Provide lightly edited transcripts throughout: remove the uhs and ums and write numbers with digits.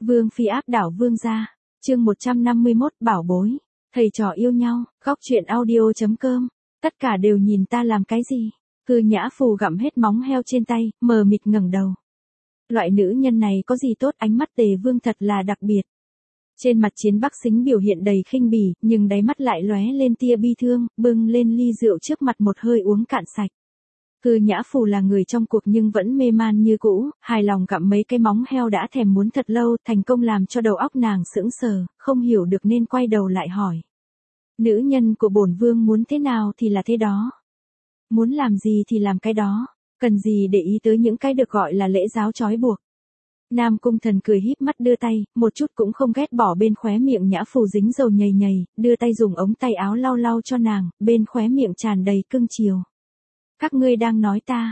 Vương phi áp đảo vương gia. Chương 151 bảo bối. Thầy trò yêu nhau. Góc truyện audio.com. Tất cả đều nhìn ta làm cái gì? Cư Nhã Phù gặm hết móng heo trên tay, mờ mịt ngẩng đầu. Loại nữ nhân này có gì tốt? Ánh mắt Tề Vương thật là đặc biệt. Trên mặt Chiến Bắc Sính biểu hiện đầy khinh bỉ, nhưng đáy mắt lại lóe lên tia bi thương, bưng lên ly rượu trước mặt một hơi uống cạn sạch. Cư Nhã Phù là người trong cuộc nhưng vẫn mê man như cũ, hài lòng gặm mấy cái móng heo đã thèm muốn thật lâu, thành công làm cho đầu óc nàng sững sờ, không hiểu được nên quay đầu lại hỏi. Nữ nhân của bổn vương muốn thế nào thì là thế đó. Muốn làm gì thì làm cái đó, cần gì để ý tới những cái được gọi là lễ giáo trói buộc. Nam Cung Thần cười híp mắt đưa tay, một chút cũng không ghét bỏ bên khóe miệng Nhã Phù dính dầu nhầy nhầy, đưa tay dùng ống tay áo lau lau cho nàng, bên khóe miệng tràn đầy cưng chiều. Các ngươi đang nói ta,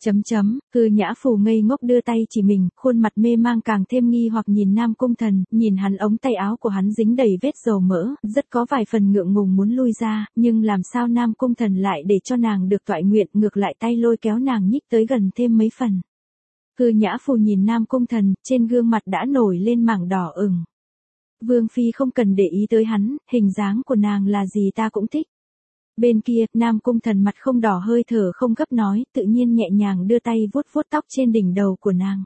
Cư Nhã Phù ngây ngốc đưa tay chỉ mình, khuôn mặt mê mang càng thêm nghi hoặc nhìn Nam Cung Thần, nhìn hắn ống tay áo của hắn dính đầy vết dầu mỡ, rất có vài phần ngượng ngùng muốn lui ra, nhưng làm sao Nam Cung Thần lại để cho nàng được toại nguyện, ngược lại tay lôi kéo nàng nhích tới gần thêm mấy phần. Cư Nhã Phù nhìn Nam Cung Thần, trên gương mặt đã nổi lên mảng đỏ ửng. Vương phi không cần để ý tới hắn, hình dáng của nàng là gì ta cũng thích. Bên kia, Nam Cung Thần mặt không đỏ hơi thở không gấp nói, tự nhiên nhẹ nhàng đưa tay vuốt vuốt tóc trên đỉnh đầu của nàng.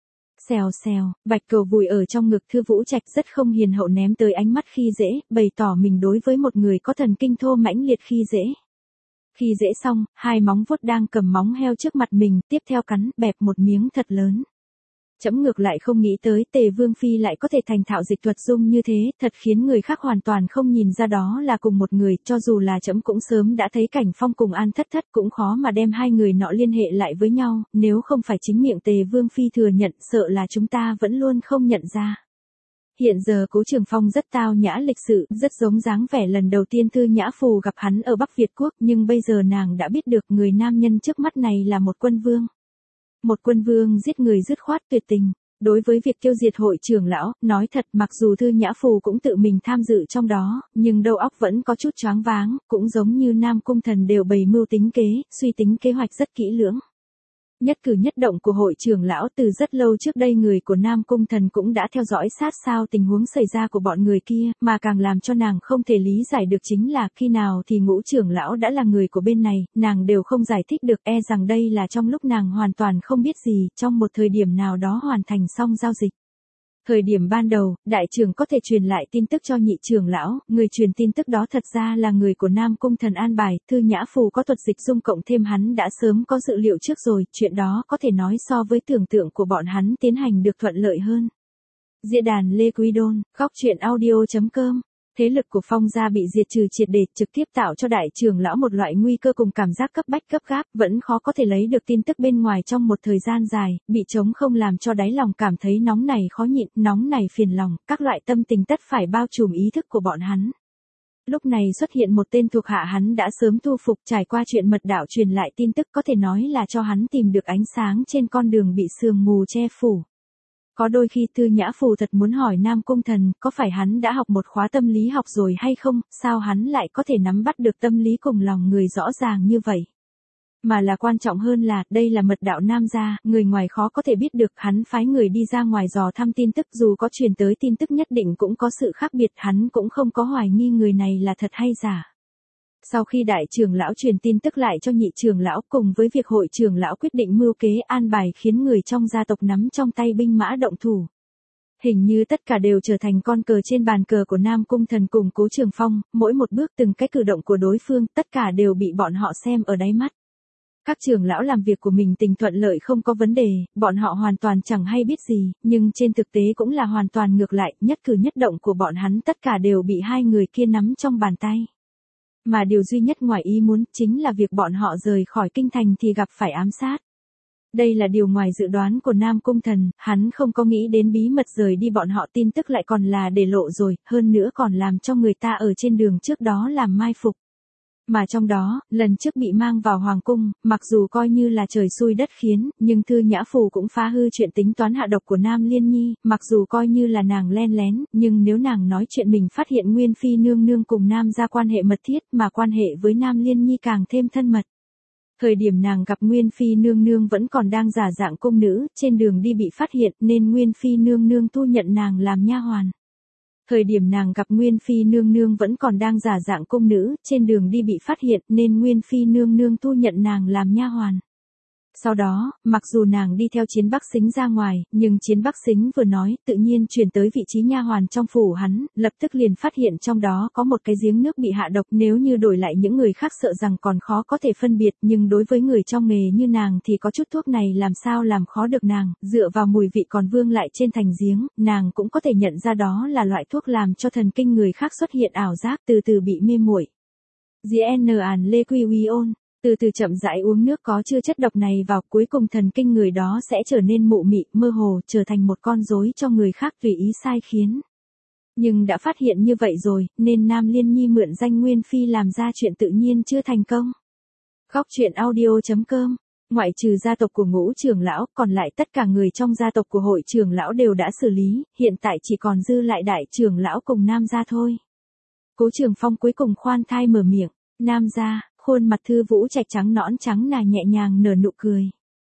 Xèo xèo, Bạch Cầu vùi ở trong ngực Thư Vũ Trạch rất không hiền hậu ném tới ánh mắt khi dễ, bày tỏ mình đối với một người có thần kinh thô mãnh liệt khi dễ. Khi dễ xong, hai móng vuốt đang cầm móng heo trước mặt mình, tiếp theo cắn, bẹp một miếng thật lớn. Chấm ngược lại không nghĩ tới Tề Vương phi lại có thể thành thạo dịch thuật dung như thế, thật khiến người khác hoàn toàn không nhìn ra đó là cùng một người, cho dù là chấm cũng sớm đã thấy Cảnh Phong cùng An Thất Thất cũng khó mà đem hai người nọ liên hệ lại với nhau, nếu không phải chính miệng Tề Vương phi thừa nhận, sợ là chúng ta vẫn luôn không nhận ra. Hiện giờ Cố Trường Phong rất tao nhã lịch sự, rất giống dáng vẻ lần đầu tiên Thư Nhã Phù gặp hắn ở Bắc Việt Quốc, nhưng bây giờ nàng đã biết được người nam nhân trước mắt này là một quân vương. Một quân vương giết người dứt khoát tuyệt tình. Đối với việc tiêu diệt hội trưởng lão, nói thật mặc dù Thư Nhã Phù cũng tự mình tham dự trong đó, nhưng đầu óc vẫn có chút choáng váng, cũng giống như Nam Cung Thần đều bày mưu tính kế, suy tính kế hoạch rất kỹ lưỡng. Nhất cử nhất động của hội trưởng lão từ rất lâu trước đây người của Nam Cung Thần cũng đã theo dõi sát sao tình huống xảy ra của bọn người kia, mà càng làm cho nàng không thể lý giải được chính là khi nào thì Ngũ trưởng lão đã là người của bên này, nàng đều không giải thích được, e rằng đây là trong lúc nàng hoàn toàn không biết gì, trong một thời điểm nào đó hoàn thành xong giao dịch. Thời điểm ban đầu, đại trưởng có thể truyền lại tin tức cho nhị trưởng lão, người truyền tin tức đó thật ra là người của Nam Cung Thần an bài, Thư Nhã Phù có thuật dịch dung cộng thêm hắn đã sớm có dự liệu trước rồi, chuyện đó có thể nói so với tưởng tượng của bọn hắn tiến hành được thuận lợi hơn. Diễn đàn Lê Quý Đôn, góc truyện audio.com. Thế lực của Phong gia bị diệt trừ triệt để, trực tiếp tạo cho đại trưởng lão một loại nguy cơ cùng cảm giác cấp bách gấp gáp, vẫn khó có thể lấy được tin tức bên ngoài trong một thời gian dài, bị trống không làm cho đáy lòng cảm thấy nóng này khó nhịn, nóng này phiền lòng, các loại tâm tình tất phải bao trùm ý thức của bọn hắn. Lúc này xuất hiện một tên thuộc hạ hắn đã sớm thu phục, trải qua chuyện mật đạo truyền lại tin tức có thể nói là cho hắn tìm được ánh sáng trên con đường bị sương mù che phủ. Có đôi khi Thư Nhã Phù thật muốn hỏi Nam Cung Thần, có phải hắn đã học một khóa tâm lý học rồi hay không, sao hắn lại có thể nắm bắt được tâm lý cùng lòng người rõ ràng như vậy. Mà là quan trọng hơn là, đây là mật đạo Nam gia, người ngoài khó có thể biết được, hắn phái người đi ra ngoài dò thăm tin tức, dù có truyền tới tin tức nhất định cũng có sự khác biệt, hắn cũng không có hoài nghi người này là thật hay giả. Sau khi đại trưởng lão truyền tin tức lại cho nhị trưởng lão cùng với việc hội trưởng lão quyết định mưu kế an bài khiến người trong gia tộc nắm trong tay binh mã động thủ. Hình như tất cả đều trở thành con cờ trên bàn cờ của Nam Cung Thần cùng Cố Trường Phong, mỗi một bước từng cái cử động của đối phương, tất cả đều bị bọn họ xem ở đáy mắt. Các trưởng lão làm việc của mình tình thuận lợi không có vấn đề, bọn họ hoàn toàn chẳng hay biết gì, nhưng trên thực tế cũng là hoàn toàn ngược lại, nhất cử nhất động của bọn hắn tất cả đều bị hai người kia nắm trong bàn tay. Mà điều duy nhất ngoài ý muốn chính là việc bọn họ rời khỏi kinh thành thì gặp phải ám sát. Đây là điều ngoài dự đoán của Nam Cung Thần, hắn không có nghĩ đến bí mật rời đi bọn họ tin tức lại còn là để lộ rồi, hơn nữa còn làm cho người ta ở trên đường trước đó làm mai phục. Mà trong đó, lần trước bị mang vào hoàng cung, mặc dù coi như là trời xui đất khiến, nhưng Thư Nhã Phù cũng phá hư chuyện tính toán hạ độc của Nam Liên Nhi, mặc dù coi như là nàng len lén, nhưng nếu nàng nói chuyện mình phát hiện Nguyên Phi nương nương cùng Nam ra quan hệ mật thiết mà quan hệ với Nam Liên Nhi càng thêm thân mật. Thời điểm nàng gặp Nguyên Phi nương nương vẫn còn đang giả dạng cung nữ, trên đường đi bị phát hiện nên Nguyên Phi nương nương thu nhận nàng làm nha hoàn. Thời điểm nàng gặp Nguyên Phi nương nương vẫn còn đang giả dạng cung nữ, trên đường đi bị phát hiện nên Nguyên Phi nương nương thu nhận nàng làm nha hoàn. Sau đó, mặc dù nàng đi theo Chiến Bắc Sính ra ngoài, nhưng Chiến Bắc Sính vừa nói, tự nhiên chuyển tới vị trí nha hoàn trong phủ hắn, lập tức liền phát hiện trong đó có một cái giếng nước bị hạ độc, nếu như đổi lại những người khác sợ rằng còn khó có thể phân biệt, nhưng đối với người trong nghề như nàng thì có chút thuốc này làm sao làm khó được nàng, dựa vào mùi vị còn vương lại trên thành giếng, nàng cũng có thể nhận ra đó là loại thuốc làm cho thần kinh người khác xuất hiện ảo giác, từ từ bị mê muội. Gian lê quy uy ôn. Từ từ chậm rãi uống nước có chứa chất độc này vào, cuối cùng thần kinh người đó sẽ trở nên mụ mị, mơ hồ, trở thành một con rối cho người khác tùy ý sai khiến. Nhưng đã phát hiện như vậy rồi, nên Nam Liên Nhi mượn danh Nguyên Phi làm ra chuyện tự nhiên chưa thành công. Khóc chuyện audio.com. Ngoại trừ gia tộc của Ngũ trưởng lão, còn lại tất cả người trong gia tộc của hội trưởng lão đều đã xử lý, hiện tại chỉ còn dư lại đại trưởng lão cùng Nam gia thôi. Cố Trường Phong cuối cùng khoan thai mở miệng, Nam gia. Khuôn mặt Thư Vũ Trạch trắng nõn trắng nà nhẹ nhàng nở nụ cười.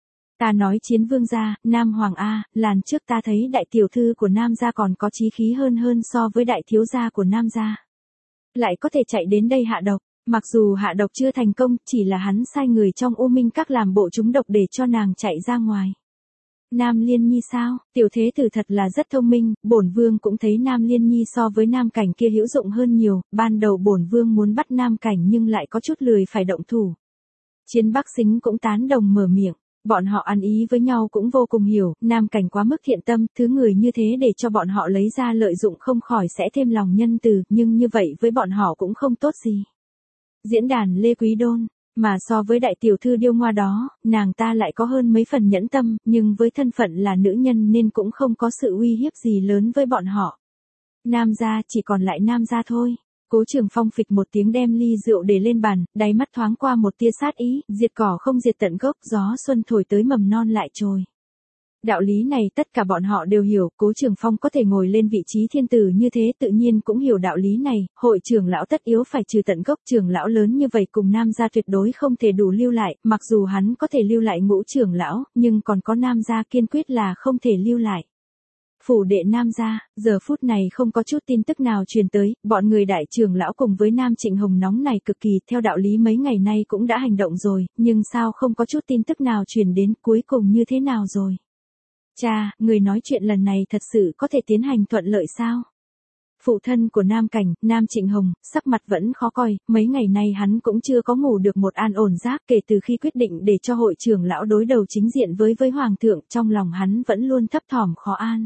Ta nói Chiến Vương gia, Nam Hoàng A, lần trước ta thấy đại tiểu thư của Nam gia còn có chí khí hơn so với đại thiếu gia của Nam gia. Lại có thể chạy đến đây hạ độc, mặc dù hạ độc chưa thành công, chỉ là hắn sai người trong U Minh Các làm bộ trúng độc để cho nàng chạy ra ngoài. Nam Liên Nhi sao, tiểu thế tử thật là rất thông minh, bổn vương cũng thấy Nam Liên Nhi so với Nam Cảnh kia hữu dụng hơn nhiều, ban đầu bổn vương muốn bắt Nam Cảnh nhưng lại có chút lười phải động thủ. Chiến Bắc Sính cũng tán đồng mở miệng, bọn họ ăn ý với nhau cũng vô cùng hiểu, Nam Cảnh quá mức thiện tâm, thứ người như thế để cho bọn họ lấy ra lợi dụng không khỏi sẽ thêm lòng nhân từ, nhưng như vậy với bọn họ cũng không tốt gì. Diễn đàn Lê Quý Đôn. Mà so với đại tiểu thư điêu ngoa đó, nàng ta lại có hơn mấy phần nhẫn tâm, nhưng với thân phận là nữ nhân nên cũng không có sự uy hiếp gì lớn với bọn họ. Nam gia chỉ còn lại Nam gia thôi. Cố Trường Phong phịch một tiếng đem ly rượu để lên bàn, đáy mắt thoáng qua một tia sát ý, diệt cỏ không diệt tận gốc, gió xuân thổi tới mầm non lại trồi. Đạo lý này tất cả bọn họ đều hiểu, Cố Trường Phong có thể ngồi lên vị trí thiên tử như thế tự nhiên cũng hiểu đạo lý này, hội trưởng lão tất yếu phải trừ tận gốc, trưởng lão lớn như vậy cùng Nam gia tuyệt đối không thể đủ lưu lại, mặc dù hắn có thể lưu lại Ngũ trưởng lão, nhưng còn có Nam gia kiên quyết là không thể lưu lại. Phủ đệ Nam gia, giờ phút này không có chút tin tức nào truyền tới, bọn người đại trưởng lão cùng với Nam Trịnh Hồng nóng này cực kỳ, theo đạo lý mấy ngày nay cũng đã hành động rồi, nhưng sao không có chút tin tức nào truyền đến, cuối cùng như thế nào rồi? Cha, người nói chuyện lần này thật sự có thể tiến hành thuận lợi sao? Phụ thân của Nam Cảnh, Nam Trịnh Hồng, sắc mặt vẫn khó coi, mấy ngày nay hắn cũng chưa có ngủ được một an ổn giấc kể từ khi quyết định để cho hội trưởng lão đối đầu chính diện với Hoàng thượng, trong lòng hắn vẫn luôn thấp thỏm khó an.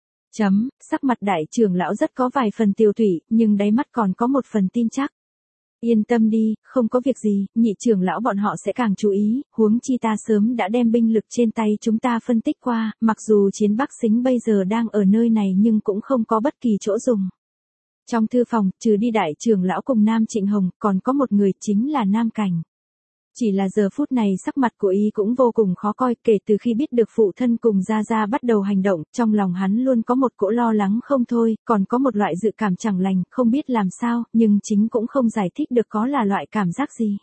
Sắc mặt đại trưởng lão rất có vài phần tiêu thủy, nhưng đáy mắt còn có một phần tin chắc. Yên tâm đi, không có việc gì, nhị trưởng lão bọn họ sẽ càng chú ý, huống chi ta sớm đã đem binh lực trên tay chúng ta phân tích qua, mặc dù Chiến Bắc Sính bây giờ đang ở nơi này nhưng cũng không có bất kỳ chỗ dùng. Trong thư phòng, trừ đi đại trưởng lão cùng Nam Trịnh Hồng, còn có một người chính là Nam Cảnh. Chỉ là giờ phút này sắc mặt của y cũng vô cùng khó coi, kể từ khi biết được phụ thân cùng Gia Gia bắt đầu hành động, trong lòng hắn luôn có một cỗ lo lắng không thôi, còn có một loại dự cảm chẳng lành, không biết làm sao, nhưng chính cũng không giải thích được có là loại cảm giác gì.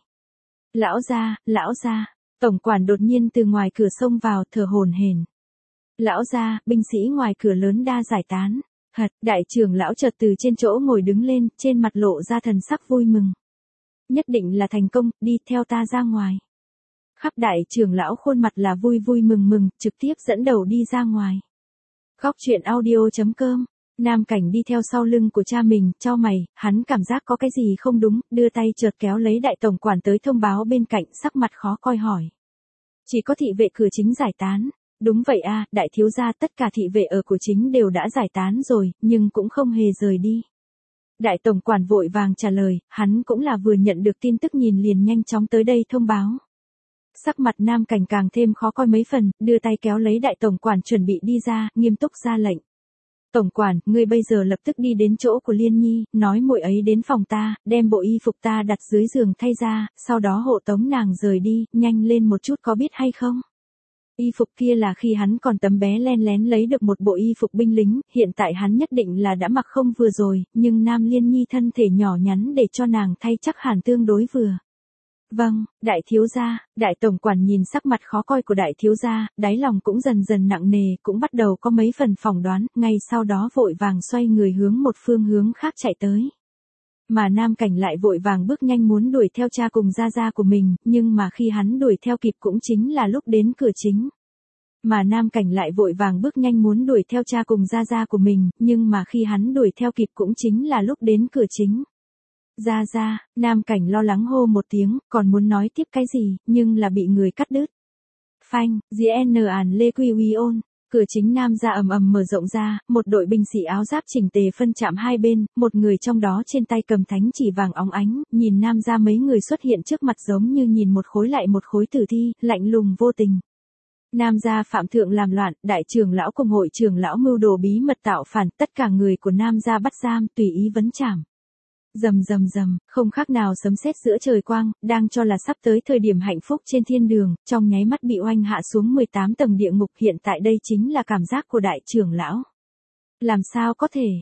Lão gia, tổng quản đột nhiên từ ngoài cửa xông vào, thở hổn hển. Lão gia, binh sĩ ngoài cửa lớn đa giải tán. Đại trưởng lão chợt từ trên chỗ ngồi đứng lên, trên mặt lộ ra thần sắc vui mừng. Nhất định là thành công, đi theo ta ra ngoài. Khắp đại trưởng lão khuôn mặt là vui mừng, trực tiếp dẫn đầu đi ra ngoài. Khóc chuyện audio.com. Nam Cảnh đi theo sau lưng của cha mình, chau mày, hắn cảm giác có cái gì không đúng, đưa tay chợt kéo lấy đại tổng quản tới thông báo bên cạnh, sắc mặt khó coi hỏi. Chỉ có thị vệ cửa chính giải tán. Đúng vậy a, đại thiếu gia, tất cả thị vệ ở cửa chính đều đã giải tán rồi, nhưng cũng không hề rời đi. Đại tổng quản vội vàng trả lời, hắn cũng là vừa nhận được tin tức nhìn liền nhanh chóng tới đây thông báo. Sắc mặt Nam Cảnh càng thêm khó coi mấy phần, đưa tay kéo lấy đại tổng quản chuẩn bị đi ra, nghiêm túc ra lệnh. Tổng quản, ngươi bây giờ lập tức đi đến chỗ của Liên Nhi, nói muội ấy đến phòng ta, đem bộ y phục ta đặt dưới giường thay ra, sau đó hộ tống nàng rời đi, nhanh lên một chút có biết hay không? Y phục kia là khi hắn còn tấm bé len lén lấy được một bộ y phục binh lính, hiện tại hắn nhất định là đã mặc không vừa rồi, nhưng Nam Liên Nhi thân thể nhỏ nhắn để cho nàng thay chắc hẳn tương đối vừa. Vâng, đại thiếu gia. Đại tổng quản nhìn sắc mặt khó coi của đại thiếu gia, đáy lòng cũng dần dần nặng nề, cũng bắt đầu có mấy phần phỏng đoán, ngay sau đó vội vàng xoay người hướng một phương hướng khác chạy tới. Mà Nam Cảnh lại vội vàng bước nhanh muốn đuổi theo cha cùng gia gia của mình, nhưng mà khi hắn đuổi theo kịp cũng chính là lúc đến cửa chính. Mà Nam Cảnh lại vội vàng bước nhanh muốn đuổi theo cha cùng gia gia của mình, nhưng mà khi hắn đuổi theo kịp cũng chính là lúc đến cửa chính. Gia gia, Nam Cảnh lo lắng hô một tiếng, còn muốn nói tiếp cái gì, nhưng là bị người cắt đứt. Phanh, GN ản Lê Quy Uy ôn. Cửa chính Nam gia ầm ầm mở rộng ra, một đội binh sĩ áo giáp chỉnh tề phân chạm hai bên, một người trong đó trên tay cầm thánh chỉ vàng óng ánh, nhìn Nam gia mấy người xuất hiện trước mặt giống như nhìn một khối lại một khối tử thi, lạnh lùng vô tình. Nam gia phạm thượng làm loạn, đại trưởng lão cùng hội trưởng lão mưu đồ bí mật tạo phản, tất cả người của Nam gia bắt giam, tùy ý vấn trảm. Rầm rầm rầm, không khác nào sấm sét giữa trời quang, đang cho là sắp tới thời điểm hạnh phúc trên thiên đường, trong nháy mắt bị oanh hạ xuống 18 tầng địa ngục, hiện tại đây chính là cảm giác của đại trưởng lão. Làm sao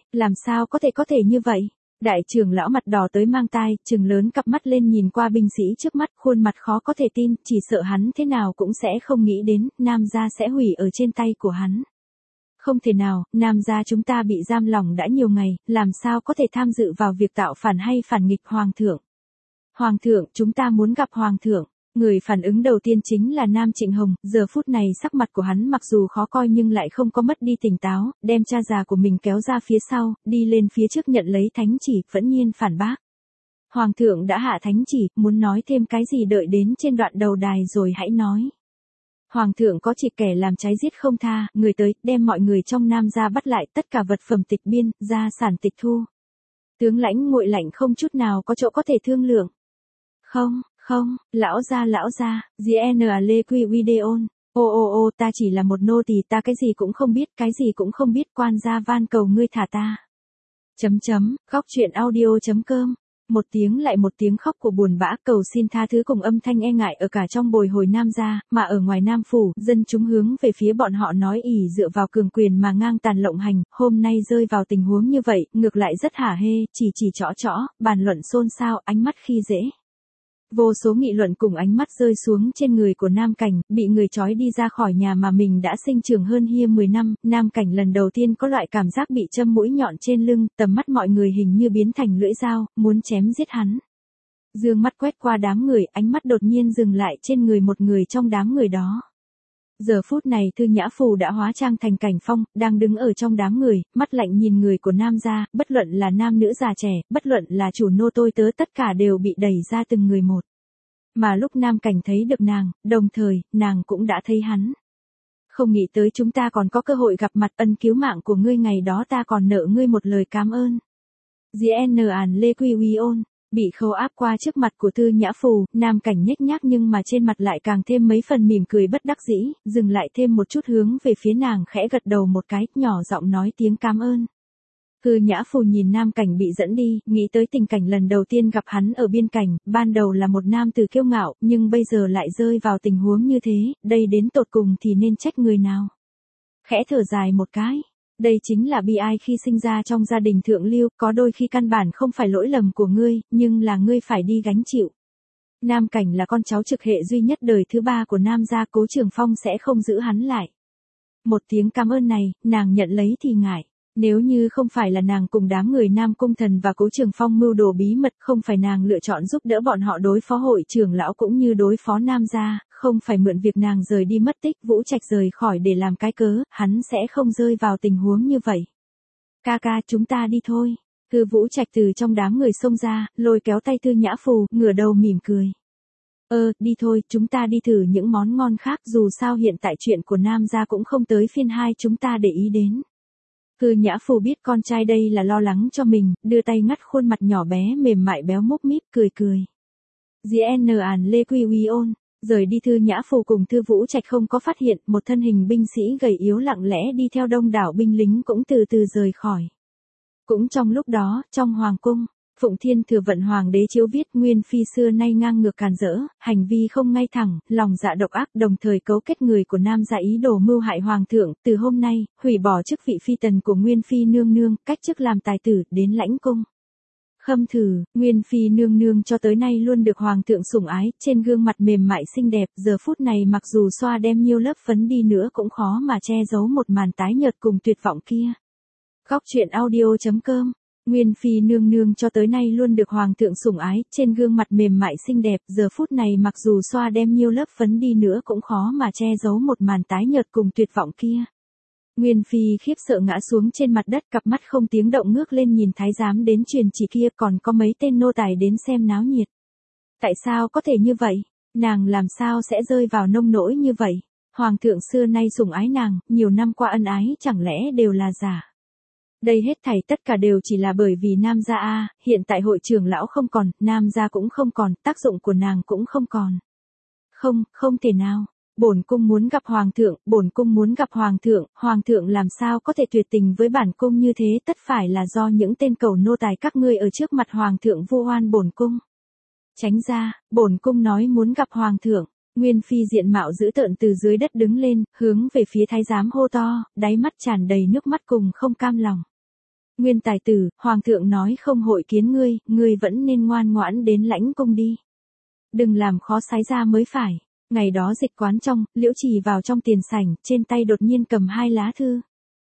có thể như vậy? Đại trưởng lão mặt đỏ tới mang tai, trừng lớn cặp mắt lên nhìn qua binh sĩ trước mắt, khuôn mặt khó có thể tin, chỉ sợ hắn thế nào cũng sẽ không nghĩ đến, Nam gia sẽ hủy ở trên tay của hắn. Không thể nào, Nam gia chúng ta bị giam lỏng đã nhiều ngày, làm sao có thể tham dự vào việc tạo phản hay phản nghịch Hoàng thượng. Hoàng thượng, chúng ta muốn gặp Hoàng thượng. Người phản ứng đầu tiên chính là Nam Trịnh Hồng, giờ phút này sắc mặt của hắn mặc dù khó coi nhưng lại không có mất đi tỉnh táo, đem cha già của mình kéo ra phía sau, đi lên phía trước nhận lấy thánh chỉ, vẫn nhiên phản bác. Hoàng thượng đã hạ thánh chỉ, muốn nói thêm cái gì đợi đến trên đoạn đầu đài rồi hãy nói. Hoàng thượng có chỉ kẻ làm trái giết không tha, người tới, đem mọi người trong Nam gia bắt lại, tất cả vật phẩm tịch biên, gia sản tịch thu. Tướng lãnh nguội lạnh không chút nào có chỗ có thể thương lượng. Không, lão gia, GN Lê Quy Videon. Ô, ta chỉ là một nô tỳ, ta cái gì cũng không biết, quan gia van cầu ngươi thả ta. Góc truyện audio.com. Một tiếng lại một tiếng khóc của buồn bã cầu xin tha thứ cùng âm thanh e ngại ở cả trong bồi hồi Nam gia, mà ở ngoài Nam phủ, dân chúng hướng về phía bọn họ nói ỷ dựa vào cường quyền mà ngang tàn lộng hành, hôm nay rơi vào tình huống như vậy, ngược lại rất hả hê, chỉ chõ, bàn luận xôn xao, ánh mắt khi dễ. Vô số nghị luận cùng ánh mắt rơi xuống trên người của Nam Cảnh, bị người trói đi ra khỏi nhà mà mình đã sinh trưởng hơn hia 10 năm, Nam Cảnh lần đầu tiên có loại cảm giác bị châm mũi nhọn trên lưng, tầm mắt mọi người hình như biến thành lưỡi dao, muốn chém giết hắn. Dương mắt quét qua đám người, ánh mắt đột nhiên dừng lại trên người một người trong đám người đó. Giờ phút này Thư Nhã Phù đã hóa trang thành Cảnh Phong, đang đứng ở trong đám người, mắt lạnh nhìn người của Nam gia, bất luận là nam nữ già trẻ, bất luận là chủ nô tôi tớ tất cả đều bị đẩy ra từng người một. Mà lúc Nam Cảnh thấy được nàng, đồng thời, nàng cũng đã thấy hắn. Không nghĩ tới chúng ta còn có cơ hội gặp mặt, ân cứu mạng của ngươi ngày đó ta còn nợ ngươi một lời cảm ơn. GN ản Lê Quy Uy ôn. Bị khâu áp qua trước mặt của Thư Nhã Phù, Nam Cảnh nhếch nhác nhưng mà trên mặt lại càng thêm mấy phần mỉm cười bất đắc dĩ, dừng lại thêm một chút hướng về phía nàng khẽ gật đầu một cái, nhỏ giọng nói tiếng cảm ơn. Thư Nhã Phù nhìn Nam Cảnh bị dẫn đi, nghĩ tới tình cảnh lần đầu tiên gặp hắn ở biên cảnh, ban đầu là một nam tử kiêu ngạo, nhưng bây giờ lại rơi vào tình huống như thế, đây đến tột cùng thì nên trách người nào. Khẽ thở dài một cái. Đây chính là bi ai khi sinh ra trong gia đình thượng lưu, có đôi khi căn bản không phải lỗi lầm của ngươi, nhưng là ngươi phải đi gánh chịu. Nam Cảnh là con cháu trực hệ duy nhất đời thứ 3 của Nam gia, Cố Trường Phong sẽ không giữ hắn lại. Một tiếng cảm ơn này, nàng nhận lấy thì ngại. Nếu như không phải là nàng cùng đám người Nam Cung Thần và Cố Trường Phong mưu đồ bí mật, không phải nàng lựa chọn giúp đỡ bọn họ đối phó hội trưởng lão cũng như đối phó Nam gia, không phải mượn việc nàng rời đi mất tích, Vũ Trạch rời khỏi để làm cái cớ, hắn sẽ không rơi vào tình huống như vậy. Ca ca, chúng ta đi thôi. Thư Vũ Trạch từ trong đám người xông ra, lôi kéo tay Thư Nhã Phù, ngửa đầu mỉm cười. Đi thôi, chúng ta đi thử những món ngon khác, dù sao hiện tại chuyện của Nam gia cũng không tới phiên hai chúng ta để ý đến. Thư Nhã Phù biết con trai đây là lo lắng cho mình, đưa tay ngắt khuôn mặt nhỏ bé mềm mại béo múp míp, cười. GN ản Lê Quy Uy ôn. Rời đi Thư Nhã Phù cùng Thư Vũ Trạch không có phát hiện, một thân hình binh sĩ gầy yếu lặng lẽ đi theo đông đảo binh lính cũng từ từ rời khỏi. Cũng trong lúc đó, trong hoàng cung, Phụng Thiên Thừa Vận Hoàng đế chiếu viết Nguyên Phi xưa nay ngang ngược càn rỡ, hành vi không ngay thẳng, lòng dạ độc ác, đồng thời cấu kết người của Nam gia ý đồ mưu hại Hoàng thượng, từ hôm nay, hủy bỏ chức vị phi tần của Nguyên Phi nương nương, cách chức làm tài tử, đến lãnh cung. Khâm thử, Nguyên Phi nương nương cho tới nay luôn được Hoàng thượng sủng ái, trên gương mặt mềm mại xinh đẹp, giờ phút này mặc dù xoa đem nhiêu lớp phấn đi nữa cũng khó mà che giấu một màn tái nhợt cùng tuyệt vọng kia. Góc truyện audio.com. Nguyên Phi nương nương cho tới nay luôn được Hoàng thượng sủng ái, trên gương mặt mềm mại xinh đẹp, giờ phút này mặc dù xoa đem nhiêu lớp phấn đi nữa cũng khó mà che giấu một màn tái nhợt cùng tuyệt vọng kia. Nguyên Phi khiếp sợ ngã xuống trên mặt đất, cặp mắt không tiếng động ngước lên nhìn thái giám đến truyền chỉ kia, còn có mấy tên nô tài đến xem náo nhiệt. Tại sao có thể như vậy? Nàng làm sao sẽ rơi vào nông nỗi như vậy? Hoàng thượng xưa nay sủng ái nàng, nhiều năm qua ân ái chẳng lẽ đều là giả? Đây hết thảy tất cả đều chỉ là bởi vì Nam gia a, hiện tại hội trưởng lão không còn, Nam gia cũng không còn, tác dụng của nàng cũng không còn. Không, không thể nào. Bổn cung muốn gặp Hoàng thượng, bổn cung muốn gặp Hoàng thượng làm sao có thể tuyệt tình với bản cung như thế, tất phải là do những tên cầu nô tài các ngươi ở trước mặt Hoàng thượng vu oan bổn cung. Tránh ra, bổn cung nói muốn gặp Hoàng thượng. Nguyên Phi diện mạo dữ tợn từ dưới đất đứng lên, hướng về phía thái giám hô to, đáy mắt tràn đầy nước mắt cùng không cam lòng. Nguyên tài tử, Hoàng thượng nói không hội kiến ngươi vẫn nên ngoan ngoãn đến lãnh cung đi. Đừng làm khó sái ra mới phải. Ngày đó dịch quán trong, Liễu Trì vào trong tiền sảnh, trên tay đột nhiên cầm 2 lá thư.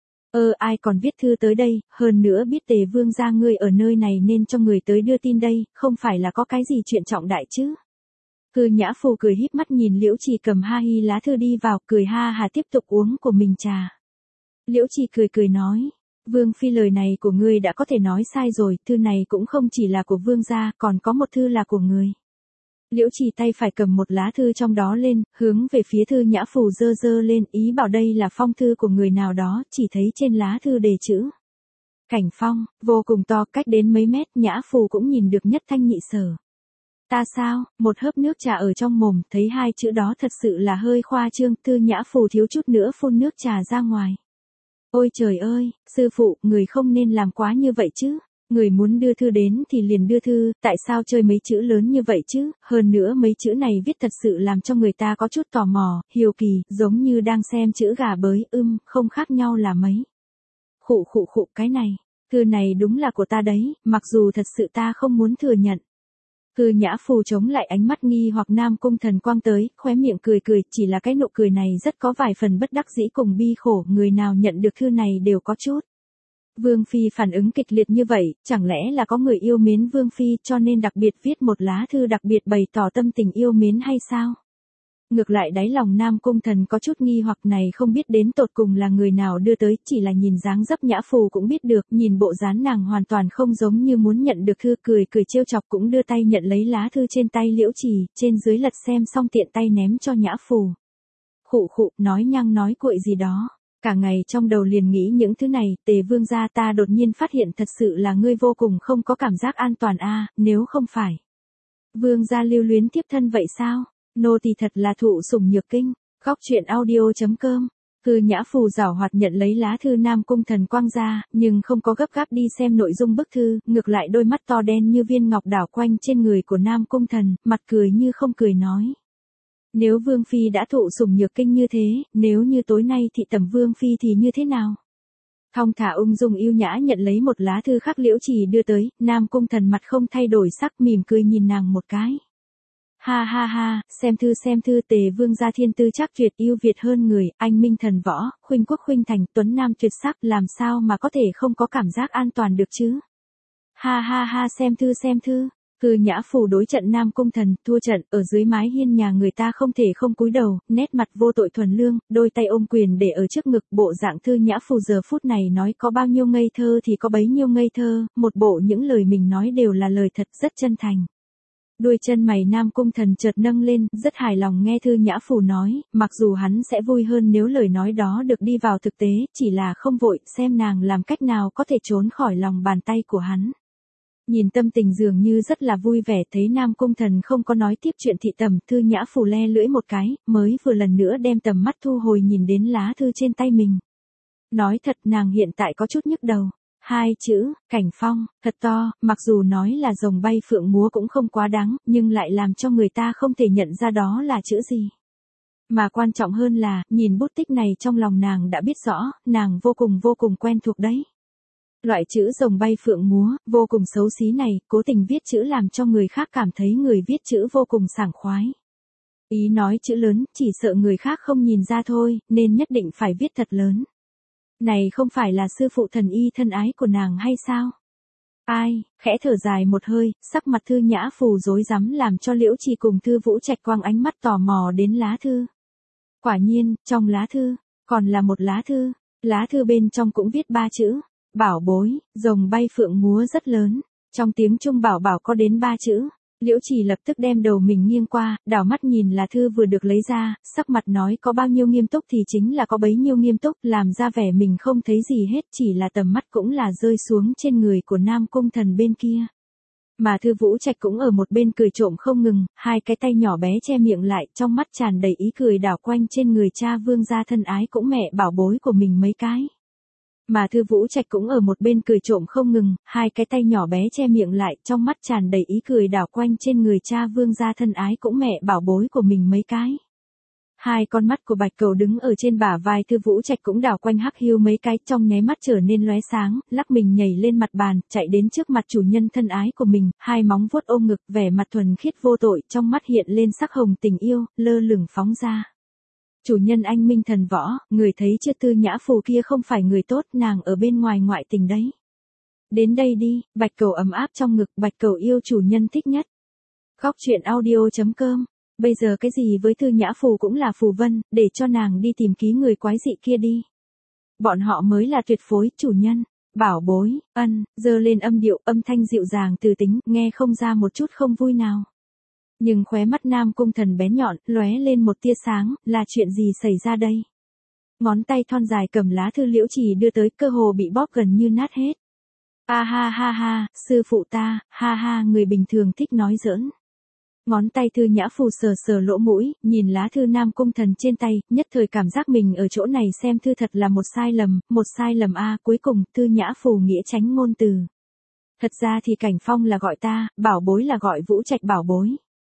Ai còn viết thư tới đây, hơn nữa biết Tề vương gia ngươi ở nơi này nên cho người tới đưa tin đây, không phải là có cái gì chuyện trọng đại chứ. Cư Nhã Phù cười híp mắt nhìn Liễu Trì cầm 2 lá thư đi vào, cười ha hà tiếp tục uống của mình trà. Liễu Trì cười nói, Vương phi lời này của ngươi đã có thể nói sai rồi, thư này cũng không chỉ là của vương gia, còn có một thư là của người. Liễu Trì tay phải cầm một lá thư trong đó lên, hướng về phía Thư Nhã Phù giơ lên, ý bảo đây là phong thư của người nào đó, chỉ thấy trên lá thư đề chữ Cảnh Phong, vô cùng to, cách đến mấy mét, Nhã Phù cũng nhìn được nhất thanh nhị sở. Ta sao, một hớp nước trà ở trong mồm, thấy 2 chữ đó thật sự là hơi khoa trương, Thư Nhã Phù thiếu chút nữa phun nước trà ra ngoài. Ôi trời ơi, sư phụ, người không nên làm quá như vậy chứ. Người muốn đưa thư đến thì liền đưa thư, tại sao chơi mấy chữ lớn như vậy chứ, hơn nữa mấy chữ này viết thật sự làm cho người ta có chút tò mò, hiếu kỳ, giống như đang xem chữ gà bới, không khác nhau là mấy. Khụ, cái này, thư này đúng là của ta đấy, mặc dù thật sự ta không muốn thừa nhận. Cư Nhã Phù chống lại ánh mắt nghi hoặc Nam Cung Thần quang tới, khóe miệng cười, chỉ là cái nụ cười này rất có vài phần bất đắc dĩ cùng bi khổ, người nào nhận được thư này đều có chút. Vương Phi phản ứng kịch liệt như vậy, chẳng lẽ là có người yêu mến Vương Phi cho nên đặc biệt viết một lá thư đặc biệt bày tỏ tâm tình yêu mến hay sao? Ngược lại đáy lòng Nam Cung Thần có chút nghi hoặc này không biết đến tột cùng là người nào đưa tới, chỉ là nhìn dáng dấp Nhã Phù cũng biết được, nhìn bộ dáng nàng hoàn toàn không giống như muốn nhận được thư, cười trêu chọc cũng đưa tay nhận lấy lá thư trên tay Liễu Trì, trên dưới lật xem xong tiện tay ném cho Nhã Phù. Khụ, nói nhăng nói cuội gì đó. Cả ngày trong đầu liền nghĩ những thứ này, Tề vương gia ta đột nhiên phát hiện thật sự là ngươi vô cùng không có cảm giác an toàn a, nếu không phải. Vương gia lưu luyến tiếp thân vậy sao? Nô tỳ thật là thụ sủng nhược kinh. Góc truyện audio.com. Cư Nhã Phù giảo hoạt nhận lấy lá thư Nam Cung Thần quang ra, nhưng không có gấp gáp đi xem nội dung bức thư, ngược lại đôi mắt to đen như viên ngọc đảo quanh trên người của Nam Cung Thần, mặt cười như không cười nói. Nếu Vương Phi đã thụ sủng nhược kinh như thế, nếu như tối nay thị tẩm Vương Phi thì như thế nào? Thong thả ung dung yêu nhã nhận lấy một lá thư khác Liễu Trì đưa tới, Nam Cung Thần mặt không thay đổi sắc mỉm cười nhìn nàng một cái. Ha, xem thư Tề vương gia thiên tư chắc tuyệt yêu Việt hơn người, anh minh thần võ, khuynh quốc khuynh thành, tuấn nam tuyệt sắc, làm sao mà có thể không có cảm giác an toàn được chứ? Ha, xem thư. Cư Nhã Phù đối trận Nam Cung Thần, thua trận, ở dưới mái hiên nhà người ta không thể không cúi đầu, nét mặt vô tội thuần lương, đôi tay ôm quyền để ở trước ngực, bộ dạng Thư Nhã Phù giờ phút này nói có bao nhiêu ngây thơ thì có bấy nhiêu ngây thơ, một bộ những lời mình nói đều là lời thật rất chân thành. Đuôi chân mày Nam Cung Thần chợt nâng lên, rất hài lòng nghe Thư Nhã Phù nói, mặc dù hắn sẽ vui hơn nếu lời nói đó được đi vào thực tế, chỉ là không vội, xem nàng làm cách nào có thể trốn khỏi lòng bàn tay của hắn. Nhìn tâm tình dường như rất là vui vẻ, thấy Nam Cung Thần không có nói tiếp chuyện thị tầm, Thư Nhã Phù le lưỡi một cái, mới vừa lần nữa đem tầm mắt thu hồi nhìn đến lá thư trên tay mình. Nói thật nàng hiện tại có chút nhức đầu. 2 chữ, Cảnh Phong, thật to, mặc dù nói là rồng bay phượng múa cũng không quá đáng, nhưng lại làm cho người ta không thể nhận ra đó là chữ gì. Mà quan trọng hơn là, nhìn bút tích này trong lòng nàng đã biết rõ, nàng vô cùng quen thuộc đấy. Loại chữ rồng bay phượng múa, vô cùng xấu xí này, cố tình viết chữ làm cho người khác cảm thấy người viết chữ vô cùng sảng khoái. Ý nói chữ lớn, chỉ sợ người khác không nhìn ra thôi, nên nhất định phải viết thật lớn. Này không phải là sư phụ thần y thân ái của nàng hay sao? Ai, khẽ thở dài một hơi, sắc mặt Thư Nhã Phù rối rắm làm cho Liễu Trì cùng Thư Vũ Trạch quang ánh mắt tò mò đến lá thư. Quả nhiên, trong lá thư, còn là một lá thư bên trong cũng viết 3 chữ, bảo bối, rồng bay phượng múa rất lớn, trong tiếng Trung bảo bảo có đến 3 chữ. Liễu Trì lập tức đem đầu mình nghiêng qua, đảo mắt nhìn là thư vừa được lấy ra, sắc mặt nói có bao nhiêu nghiêm túc thì chính là có bấy nhiêu nghiêm túc, làm ra vẻ mình không thấy gì hết, chỉ là tầm mắt cũng là rơi xuống trên người của Nam Cung Thần bên kia. Mà Thư Vũ Trạch cũng ở một bên cười trộm không ngừng, hai cái tay nhỏ bé che miệng lại, trong mắt tràn đầy ý cười đảo quanh trên người cha vương gia thân ái cũng mẹ bảo bối của mình mấy cái. Mà Thư Vũ Trạch cũng ở một bên cười trộm không ngừng, hai cái tay nhỏ bé che miệng lại, trong mắt tràn đầy ý cười đảo quanh trên người cha vương gia thân ái cũng mẹ bảo bối của mình mấy cái. Hai con mắt của Bạch Cầu đứng ở trên bả vai Thư Vũ Trạch cũng đảo quanh hắc hiu mấy cái, trong nháy mắt trở nên lóe sáng, lắc mình nhảy lên mặt bàn, chạy đến trước mặt chủ nhân thân ái của mình, hai móng vuốt ôm ngực, vẻ mặt thuần khiết vô tội, trong mắt hiện lên sắc hồng tình yêu, lơ lửng phóng ra. Chủ nhân anh minh thần võ, người thấy chưa, Tư Nhã Phù kia không phải người tốt, nàng ở bên ngoài ngoại tình đấy. Đến đây đi, Bạch Cầu ấm áp trong ngực, Bạch Cầu yêu chủ nhân thích nhất. Góc truyện audio.com. Bây giờ cái gì với Tư Nhã Phù cũng là phù vân, để cho nàng đi tìm ký người quái dị kia đi. Bọn họ mới là tuyệt phối, chủ nhân. Bảo bối, giơ lên âm điệu, âm thanh dịu dàng từ tính, nghe không ra một chút không vui nào. Nhưng khóe mắt Nam Cung Thần bén nhọn, lóe lên một tia sáng, là chuyện gì xảy ra đây? Ngón tay thon dài cầm lá thư Liễu Trì đưa tới, cơ hồ bị bóp gần như nát hết. A ha ha ha, sư phụ ta, ha ha, người bình thường thích nói giỡn. Ngón tay Thư Nhã Phù sờ sờ lỗ mũi, nhìn lá thư Nam Cung Thần trên tay, nhất thời cảm giác mình ở chỗ này xem thư thật là một sai lầm a. Cuối cùng Thư Nhã Phù nghĩa tránh ngôn từ. Thật ra thì Cảnh Phong là gọi ta, bảo bối là gọi Vũ Trạch bảo bối.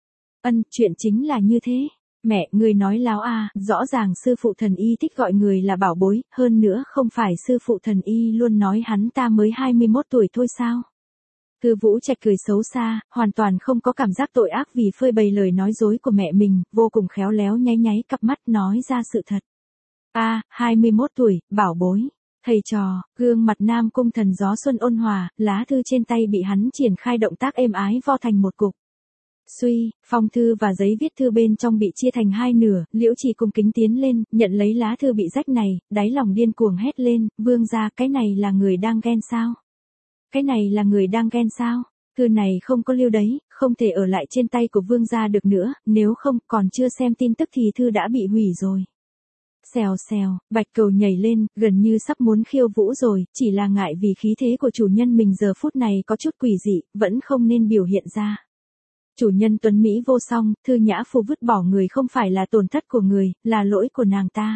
Chuyện chính là như thế. Mẹ, người nói láo à, rõ ràng sư phụ thần y thích gọi người là bảo bối, hơn nữa không phải sư phụ thần y luôn nói hắn ta mới 21 tuổi thôi sao? Thư Vũ Trạch cười xấu xa, hoàn toàn không có cảm giác tội ác vì phơi bày lời nói dối của mẹ mình, vô cùng khéo léo nháy nháy cặp mắt nói ra sự thật. 21 tuổi, bảo bối. Thầy trò, gương mặt Nam Cung Thần gió xuân ôn hòa, lá thư trên tay bị hắn triển khai động tác êm ái vo thành một cục. Suy, phong thư và giấy viết thư bên trong bị chia thành hai nửa, Liễu Trì cung kính tiến lên, nhận lấy lá thư bị rách này, đáy lòng điên cuồng hét lên, vương gia, cái này là người đang ghen sao? Cái này là người đang ghen sao? Thư này không có lưu đấy, không thể ở lại trên tay của vương gia được nữa, nếu không, còn chưa xem tin tức thì thư đã bị hủy rồi. Xèo xèo, Bạch Cầu nhảy lên, gần như sắp muốn khiêu vũ rồi, chỉ là ngại vì khí thế của chủ nhân mình giờ phút này có chút quỷ dị, vẫn không nên biểu hiện ra. Chủ nhân tuấn Mỹ vô song, Thư Nhã Phù vứt bỏ người không phải là tổn thất của người, là lỗi của nàng ta.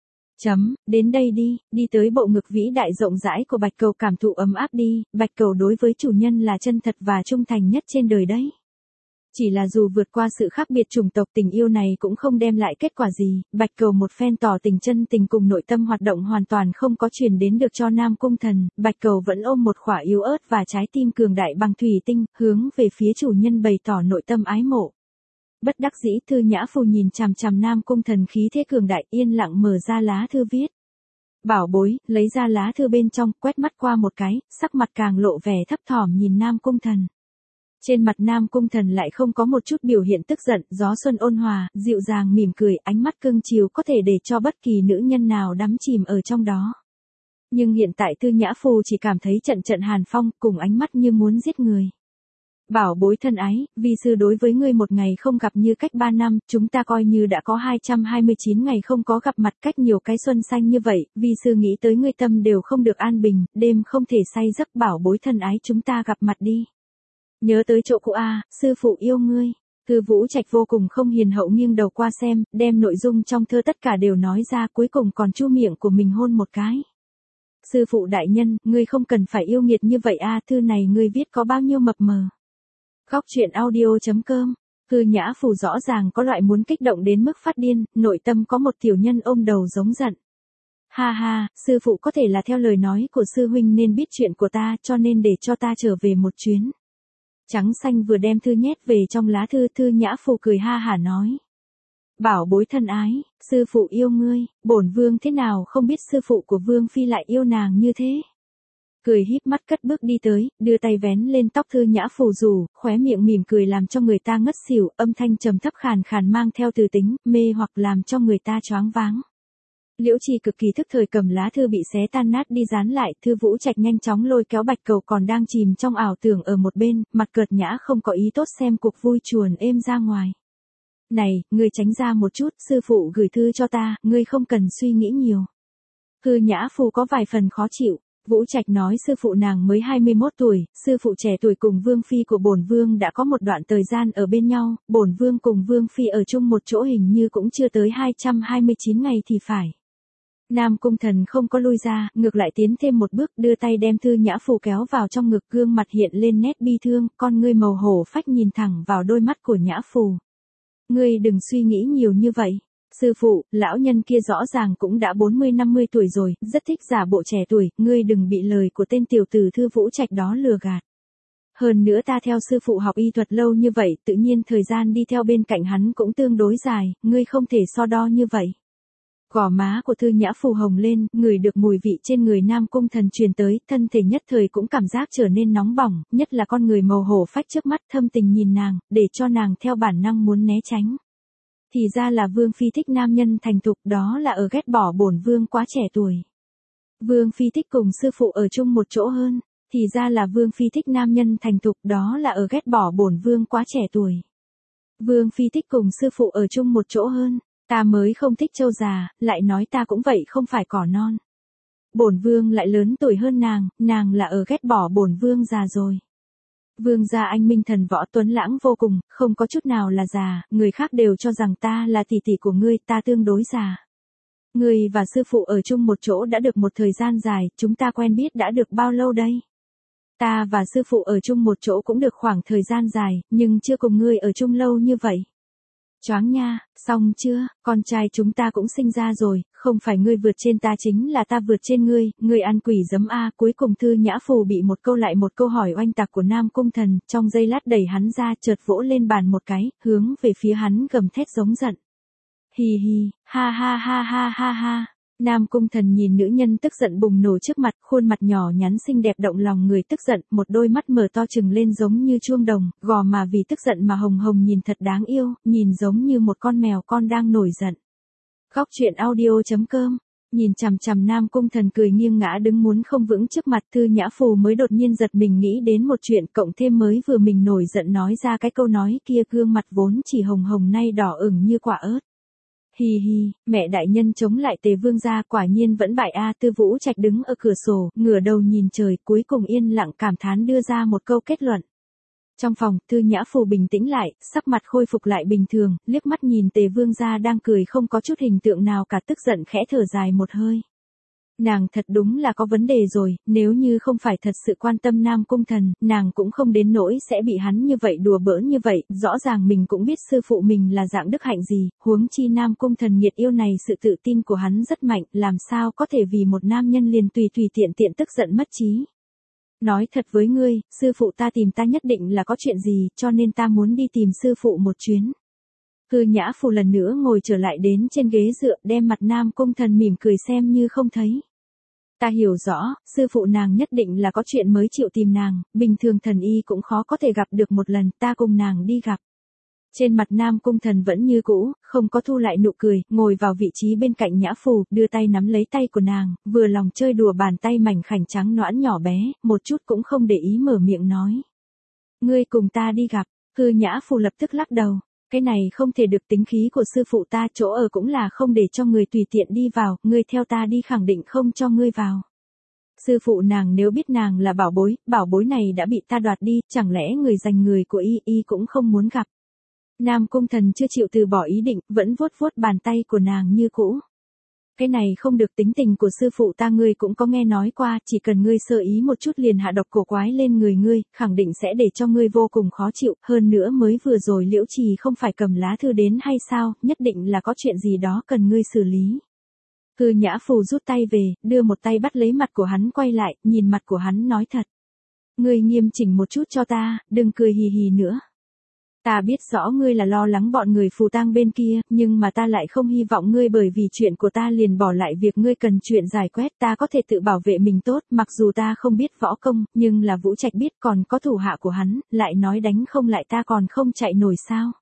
Đến đây đi tới bộ ngực vĩ đại rộng rãi của Bạch Cầu cảm thụ ấm áp đi, Bạch Cầu đối với chủ nhân là chân thật và trung thành nhất trên đời đấy. Chỉ là dù vượt qua sự khác biệt chủng tộc tình yêu này cũng không đem lại kết quả gì, Bạch Cầu một phen tỏ tình chân tình cùng nội tâm hoạt động hoàn toàn không có truyền đến được cho Nam Cung Thần, Bạch Cầu vẫn ôm một khỏa yếu ớt và trái tim cường đại bằng thủy tinh, hướng về phía chủ nhân bày tỏ nội tâm ái mộ. Bất đắc dĩ Thư Nhã Phù nhìn chằm chằm Nam Cung Thần khí thế cường đại yên lặng mở ra lá thư viết. Bảo bối, lấy ra lá thư bên trong, quét mắt qua một cái, sắc mặt càng lộ vẻ thấp thỏm nhìn Nam Cung Thần. Trên mặt Nam Cung Thần lại không có một chút biểu hiện tức giận, gió xuân ôn hòa, dịu dàng mỉm cười, ánh mắt cưng chiều có thể để cho bất kỳ nữ nhân nào đắm chìm ở trong đó. Nhưng hiện tại Thư Nhã Phù chỉ cảm thấy trận trận hàn phong, cùng ánh mắt như muốn giết người. Bảo bối thân ái, vi sư đối với ngươi một ngày không gặp như cách 3 năm, chúng ta coi như đã có 229 ngày không có gặp mặt, cách nhiều cái xuân xanh như vậy, vi sư nghĩ tới ngươi tâm đều không được an bình, đêm không thể say giấc, bảo bối thân ái chúng ta gặp mặt đi. Nhớ tới chỗ cũ sư phụ yêu ngươi. Thư Vũ Trạch vô cùng không hiền hậu nghiêng đầu qua xem, đem nội dung trong thơ tất cả đều nói ra, cuối cùng còn chu miệng của mình hôn một cái. Sư phụ đại nhân, ngươi không cần phải yêu nghiệt như vậy thư này ngươi viết có bao nhiêu mập mờ. Góc truyện audio.com. Thư Nhã Phù rõ ràng có loại muốn kích động đến mức phát điên, nội tâm có một tiểu nhân ôm đầu giống giận. Ha ha, sư phụ có thể là theo lời nói của sư huynh nên biết chuyện của ta cho nên để cho ta trở về một chuyến. Trắng xanh vừa đem thư nhét về trong lá thư, Thư Nhã Phù cười ha hả nói. Bảo bối thân ái, sư phụ yêu ngươi, bổn vương thế nào không biết sư phụ của vương phi lại yêu nàng như thế. Cười híp mắt cất bước đi tới, đưa tay vén lên tóc Thư Nhã Phù rủ, khóe miệng mỉm cười làm cho người ta ngất xỉu, âm thanh trầm thấp khàn khàn mang theo từ tính, mê hoặc làm cho người ta choáng váng. Liễu Trì cực kỳ thức thời cầm lá thư bị xé tan nát đi dán lại, Thư Vũ Trạch nhanh chóng lôi kéo Bạch Cầu còn đang chìm trong ảo tưởng ở một bên, mặt cợt nhã không có ý tốt xem cuộc vui chuồn êm ra ngoài. Này, ngươi tránh ra một chút, sư phụ gửi thư cho ta, ngươi không cần suy nghĩ nhiều. Thư Nhã Phù có vài phần khó chịu. Vũ Trạch nói sư phụ nàng mới 21 tuổi, sư phụ trẻ tuổi cùng vương phi của bổn vương đã có một đoạn thời gian ở bên nhau, bổn vương cùng vương phi ở chung một chỗ hình như cũng chưa tới 229 ngày thì phải. Nam Cung Thần không có lui ra, ngược lại tiến thêm một bước, đưa tay đem Thư Nhã Phù kéo vào trong ngực, gương mặt hiện lên nét bi thương, con ngươi màu hổ phách nhìn thẳng vào đôi mắt của Nhã Phù. Ngươi đừng suy nghĩ nhiều như vậy. Sư phụ, lão nhân kia rõ ràng cũng đã 40-50 tuổi rồi, rất thích giả bộ trẻ tuổi, ngươi đừng bị lời của tên tiểu tử Thư Vũ Trạch đó lừa gạt. Hơn nữa ta theo sư phụ học y thuật lâu như vậy, tự nhiên thời gian đi theo bên cạnh hắn cũng tương đối dài, ngươi không thể so đo như vậy. Gò má của Thư Nhã Phù hồng lên, ngửi được mùi vị trên người Nam Cung Thần truyền tới, thân thể nhất thời cũng cảm giác trở nên nóng bỏng, nhất là con người màu hổ phách trước mắt thâm tình nhìn nàng, để cho nàng theo bản năng muốn né tránh. Thì ra là vương phi thích nam nhân thành thục, đó là ở ghét bỏ bổn vương quá trẻ tuổi. Vương phi thích cùng sư phụ ở chung một chỗ hơn, thì ra là vương phi thích nam nhân thành thục, đó là ở ghét bỏ bổn vương quá trẻ tuổi. Vương phi thích cùng sư phụ ở chung một chỗ hơn, ta mới không thích trâu già, lại nói ta cũng vậy không phải cỏ non. Bổn vương lại lớn tuổi hơn nàng là ở ghét bỏ bổn vương già rồi. Vương gia anh minh thần võ tuấn lãng vô cùng, không có chút nào là già, người khác đều cho rằng ta là tỷ tỷ của ngươi, ta tương đối già. Ngươi và sư phụ ở chung một chỗ đã được một thời gian dài, chúng ta quen biết đã được bao lâu đây? Ta và sư phụ ở chung một chỗ cũng được khoảng thời gian dài, nhưng chưa cùng ngươi ở chung lâu như vậy. Choáng nha, xong chưa, con trai chúng ta cũng sinh ra rồi, không phải ngươi vượt trên ta chính là ta vượt trên ngươi ăn quỷ giấm a. Cuối cùng Thư Nhã Phù bị một câu lại một câu hỏi oanh tạc của Nam Cung Thần, trong giây lát đẩy hắn ra, chợt vỗ lên bàn một cái, hướng về phía hắn gầm thét giống giận. Hì hì, ha ha ha ha ha ha. Nam Cung Thần nhìn nữ nhân tức giận bùng nổ trước mặt, khuôn mặt nhỏ nhắn xinh đẹp động lòng người tức giận, một đôi mắt mở to trừng lên giống như chuông đồng, gò mà vì tức giận mà hồng hồng nhìn thật đáng yêu, nhìn giống như một con mèo con đang nổi giận. Góc truyện audio.com. Nhìn chằm chằm Nam Cung Thần cười nghiêng ngã đứng muốn không vững trước mặt Thư Nhã Phù mới đột nhiên giật mình nghĩ đến một chuyện, cộng thêm mới vừa mình nổi giận nói ra cái câu nói kia, gương mặt vốn chỉ hồng hồng nay đỏ ửng như quả ớt. Hi hi, mẹ đại nhân chống lại Tề vương gia quả nhiên vẫn bại a. Tư Vũ Trạch đứng ở cửa sổ, ngửa đầu nhìn trời, cuối cùng yên lặng cảm thán đưa ra một câu kết luận. Trong phòng, Thư Nhã Phù bình tĩnh lại, sắc mặt khôi phục lại bình thường, liếc mắt nhìn Tề vương gia đang cười không có chút hình tượng nào cả, tức giận khẽ thở dài một hơi. Nàng thật đúng là có vấn đề rồi, nếu như không phải thật sự quan tâm Nam Cung Thần, nàng cũng không đến nỗi sẽ bị hắn như vậy đùa bỡn như vậy, rõ ràng mình cũng biết sư phụ mình là dạng đức hạnh gì, huống chi Nam Cung Thần nghiệt yêu này sự tự tin của hắn rất mạnh, làm sao có thể vì một nam nhân liền tùy tiện tức giận mất trí. Nói thật với ngươi, sư phụ ta tìm ta nhất định là có chuyện gì, cho nên ta muốn đi tìm sư phụ một chuyến. Thư Nhã Phù lần nữa ngồi trở lại đến trên ghế dựa, đem mặt Nam Cung Thần mỉm cười xem như không thấy. Ta hiểu rõ, sư phụ nàng nhất định là có chuyện mới chịu tìm nàng, bình thường thần y cũng khó có thể gặp được một lần, ta cùng nàng đi gặp. Trên mặt Nam Cung Thần vẫn như cũ, không có thu lại nụ cười, ngồi vào vị trí bên cạnh Nhã Phù, đưa tay nắm lấy tay của nàng, vừa lòng chơi đùa bàn tay mảnh khảnh trắng nõn nhỏ bé, một chút cũng không để ý mở miệng nói. Ngươi cùng ta đi gặp, Thư Nhã Phù lập tức lắc đầu. Cái này không thể được, tính khí của sư phụ ta, chỗ ở cũng là không để cho người tùy tiện đi vào, ngươi theo ta đi khẳng định không cho ngươi vào. Sư phụ nàng nếu biết nàng là bảo bối này đã bị ta đoạt đi, chẳng lẽ người giành người của y cũng không muốn gặp. Nam Cung Thần chưa chịu từ bỏ ý định, vẫn vuốt vuốt bàn tay của nàng như cũ. Cái này không được, tính tình của sư phụ ta ngươi cũng có nghe nói qua, chỉ cần ngươi sơ ý một chút liền hạ độc cổ quái lên người ngươi, khẳng định sẽ để cho ngươi vô cùng khó chịu, hơn nữa mới vừa rồi Liễu Trì không phải cầm lá thư đến hay sao, nhất định là có chuyện gì đó cần ngươi xử lý. Cư Nhã Phù rút tay về, đưa một tay bắt lấy mặt của hắn quay lại, nhìn mặt của hắn nói thật. Ngươi nghiêm chỉnh một chút cho ta, đừng cười hì hì nữa. Ta biết rõ ngươi là lo lắng bọn người phù tang bên kia, nhưng mà ta lại không hy vọng ngươi bởi vì chuyện của ta liền bỏ lại việc ngươi cần chuyện giải quyết. Ta có thể tự bảo vệ mình tốt, mặc dù ta không biết võ công, nhưng là Vũ Trạch biết, còn có thủ hạ của hắn, lại nói đánh không lại ta còn không chạy nổi sao.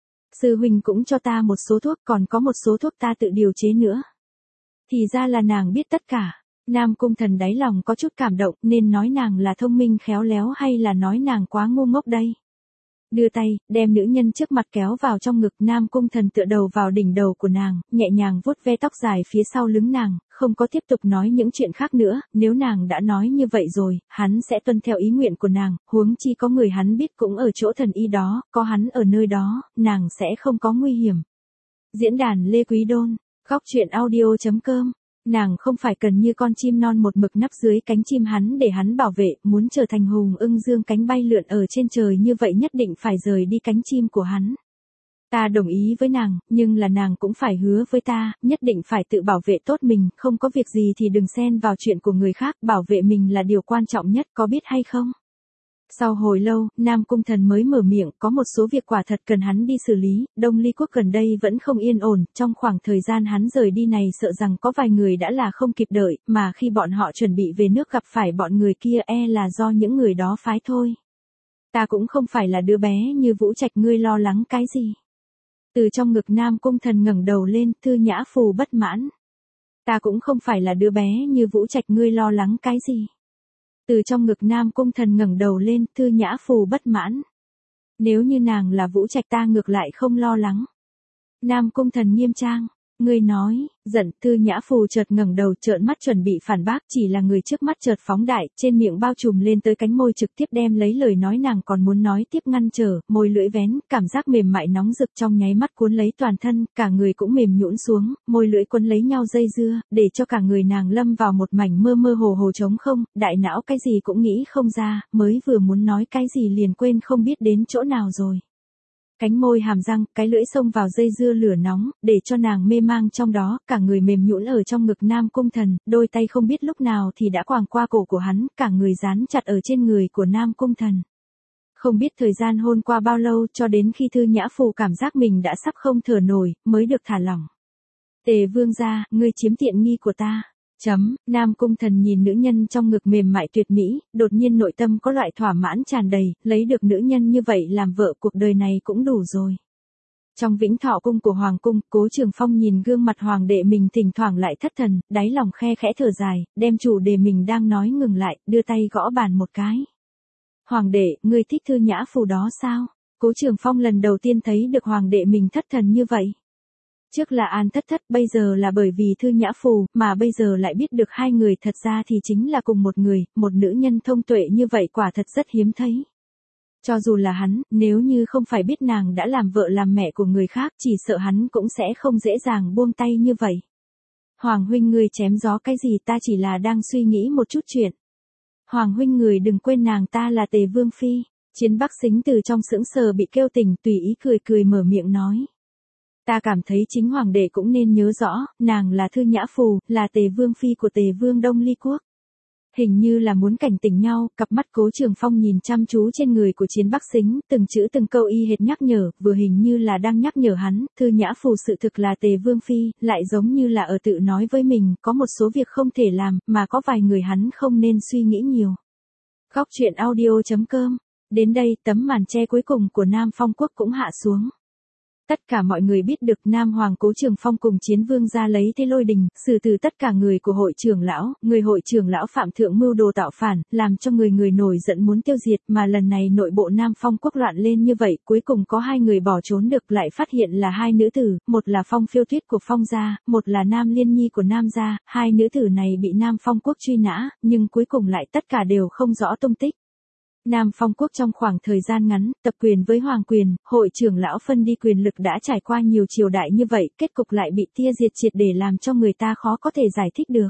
Sư huynh cũng cho ta một số thuốc, còn có một số thuốc ta tự điều chế nữa. Thì ra là nàng biết tất cả. Nam Cung Thần đáy lòng có chút cảm động, nên nói nàng là thông minh khéo léo hay là nói nàng quá ngu ngốc đây. Đưa tay, đem nữ nhân trước mặt kéo vào trong ngực. Nam Cung Thần tựa đầu vào đỉnh đầu của nàng, nhẹ nhàng vuốt ve tóc dài phía sau lưng nàng, không có tiếp tục nói những chuyện khác nữa. Nếu nàng đã nói như vậy rồi, hắn sẽ tuân theo ý nguyện của nàng, huống chi có người hắn biết cũng ở chỗ thần y đó, có hắn ở nơi đó, nàng sẽ không có nguy hiểm. Diễn đàn Lê Quý Đôn, góc truyện audio.com. Nàng không phải cần như con chim non một mực nắp dưới cánh chim hắn để hắn bảo vệ, muốn trở thành hùng ưng dương cánh bay lượn ở trên trời như vậy nhất định phải rời đi cánh chim của hắn. Ta đồng ý với nàng, nhưng là nàng cũng phải hứa với ta, nhất định phải tự bảo vệ tốt mình, không có việc gì thì đừng xen vào chuyện của người khác, bảo vệ mình là điều quan trọng nhất, có biết hay không? Sau hồi lâu, Nam Cung Thần mới mở miệng, có một số việc quả thật cần hắn đi xử lý. Đông Ly Quốc gần đây vẫn không yên ổn, trong khoảng thời gian hắn rời đi này sợ rằng có vài người đã là không kịp đợi, mà khi bọn họ chuẩn bị về nước gặp phải bọn người kia là do những người đó phái thôi. Ta cũng không phải là đứa bé như Vũ Trạch, ngươi lo lắng cái gì? Từ trong ngực Nam Cung Thần ngẩng đầu lên, Thư Nhã Phù bất mãn. Ta cũng không phải là đứa bé như Vũ Trạch, ngươi lo lắng cái gì? Từ trong ngực Nam Cung Thần ngẩng đầu lên, Thư Nhã Phù bất mãn. Nếu như nàng là Vũ Trạch ta ngược lại không lo lắng. Nam Cung Thần nghiêm trang. Ngươi nói, giận. Thư Nhã Phù chợt ngẩng đầu trợn mắt chuẩn bị phản bác, chỉ là người trước mắt chợt phóng đại, trên miệng bao trùm lên tới cánh môi trực tiếp đem lấy lời nói nàng còn muốn nói tiếp ngăn trở, môi lưỡi vén, cảm giác mềm mại nóng rực trong nháy mắt cuốn lấy toàn thân, cả người cũng mềm nhũn xuống, môi lưỡi quấn lấy nhau dây dưa, để cho cả người nàng lâm vào một mảnh mơ mơ hồ hồ trống không, đại não cái gì cũng nghĩ không ra, mới vừa muốn nói cái gì liền quên không biết đến chỗ nào rồi. Cánh môi hàm răng, cái lưỡi xông vào dây dưa lửa nóng, để cho nàng mê mang trong đó, cả người mềm nhũn ở trong ngực Nam Cung Thần, đôi tay không biết lúc nào thì đã quàng qua cổ của hắn, cả người dán chặt ở trên người của Nam Cung Thần. Không biết thời gian hôn qua bao lâu, cho đến khi Thư Nhã Phù cảm giác mình đã sắp không thở nổi, mới được thả lỏng. Tề Vương gia, ngươi chiếm tiện nghi của ta. Nam Cung Thần nhìn nữ nhân trong ngực mềm mại tuyệt mỹ, đột nhiên nội tâm có loại thỏa mãn tràn đầy, lấy được nữ nhân như vậy làm vợ cuộc đời này cũng đủ rồi. Trong Vĩnh Thọ cung của Hoàng cung, Cố Trường Phong nhìn gương mặt hoàng đệ mình thỉnh thoảng lại thất thần, đáy lòng khe khẽ thở dài, đem chủ đề mình đang nói ngừng lại, đưa tay gõ bàn một cái. Hoàng đệ, ngươi thích Thư Nhã Phù đó sao? Cố Trường Phong lần đầu tiên thấy được hoàng đệ mình thất thần như vậy. Trước là An Thất Thất, bây giờ là bởi vì Thư Nhã Phù, mà bây giờ lại biết được hai người thật ra thì chính là cùng một người, một nữ nhân thông tuệ như vậy quả thật rất hiếm thấy. Cho dù là hắn, nếu như không phải biết nàng đã làm vợ làm mẹ của người khác, chỉ sợ hắn cũng sẽ không dễ dàng buông tay như vậy. Hoàng huynh ngươi chém gió cái gì, ta chỉ là đang suy nghĩ một chút chuyện. Hoàng huynh người đừng quên nàng ta là Tề Vương Phi. Chiến Bắc Sính từ trong sững sờ bị kêu tỉnh, tùy ý cười cười mở miệng nói. Ta cảm thấy chính hoàng đệ cũng nên nhớ rõ, nàng là Thư Nhã Phù, là Tề Vương Phi của Tề Vương Đông Ly Quốc. Hình như là muốn cảnh tỉnh nhau, cặp mắt Cố Trường Phong nhìn chăm chú trên người của Chiến Bắc Sính, từng chữ từng câu y hệt nhắc nhở, vừa hình như là đang nhắc nhở hắn, Thư Nhã Phù sự thực là Tề Vương Phi, lại giống như là ở tự nói với mình, có một số việc không thể làm, mà có vài người hắn không nên suy nghĩ nhiều. Góc truyện audio.com. Đến đây, tấm màn che cuối cùng của Nam Phong Quốc cũng hạ xuống. Tất cả mọi người biết được Nam Hoàng Cố Trường Phong cùng Chiến Vương ra lấy thế lôi đình, xử từ tất cả người của hội trưởng lão, người hội trưởng lão phạm thượng mưu đồ tạo phản, làm cho người nổi giận muốn tiêu diệt, mà lần này nội bộ Nam Phong Quốc loạn lên như vậy, cuối cùng có hai người bỏ trốn được, lại phát hiện là hai nữ tử, một là Phong Phiêu Tuyết của Phong gia, một là Nam Liên Nhi của Nam gia, hai nữ tử này bị Nam Phong Quốc truy nã, nhưng cuối cùng lại tất cả đều không rõ tung tích. Nam Phong Quốc trong khoảng thời gian ngắn, tập quyền với hoàng quyền, hội trưởng lão phân đi quyền lực đã trải qua nhiều triều đại như vậy, kết cục lại bị tia diệt triệt để làm cho người ta khó có thể giải thích được.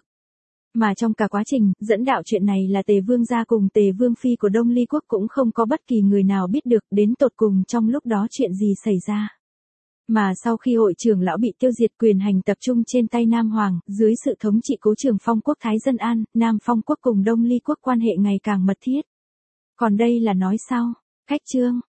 Mà trong cả quá trình, dẫn đạo chuyện này là Tề Vương gia cùng Tề Vương Phi của Đông Ly Quốc cũng không có bất kỳ người nào biết được đến tột cùng trong lúc đó chuyện gì xảy ra. Mà sau khi hội trưởng lão bị tiêu diệt, quyền hành tập trung trên tay Nam Hoàng, dưới sự thống trị Cố Trường Phong quốc Thái Dân An, Nam Phong quốc cùng Đông Ly quốc quan hệ ngày càng mật thiết. Còn đây là nói sau, khách chương.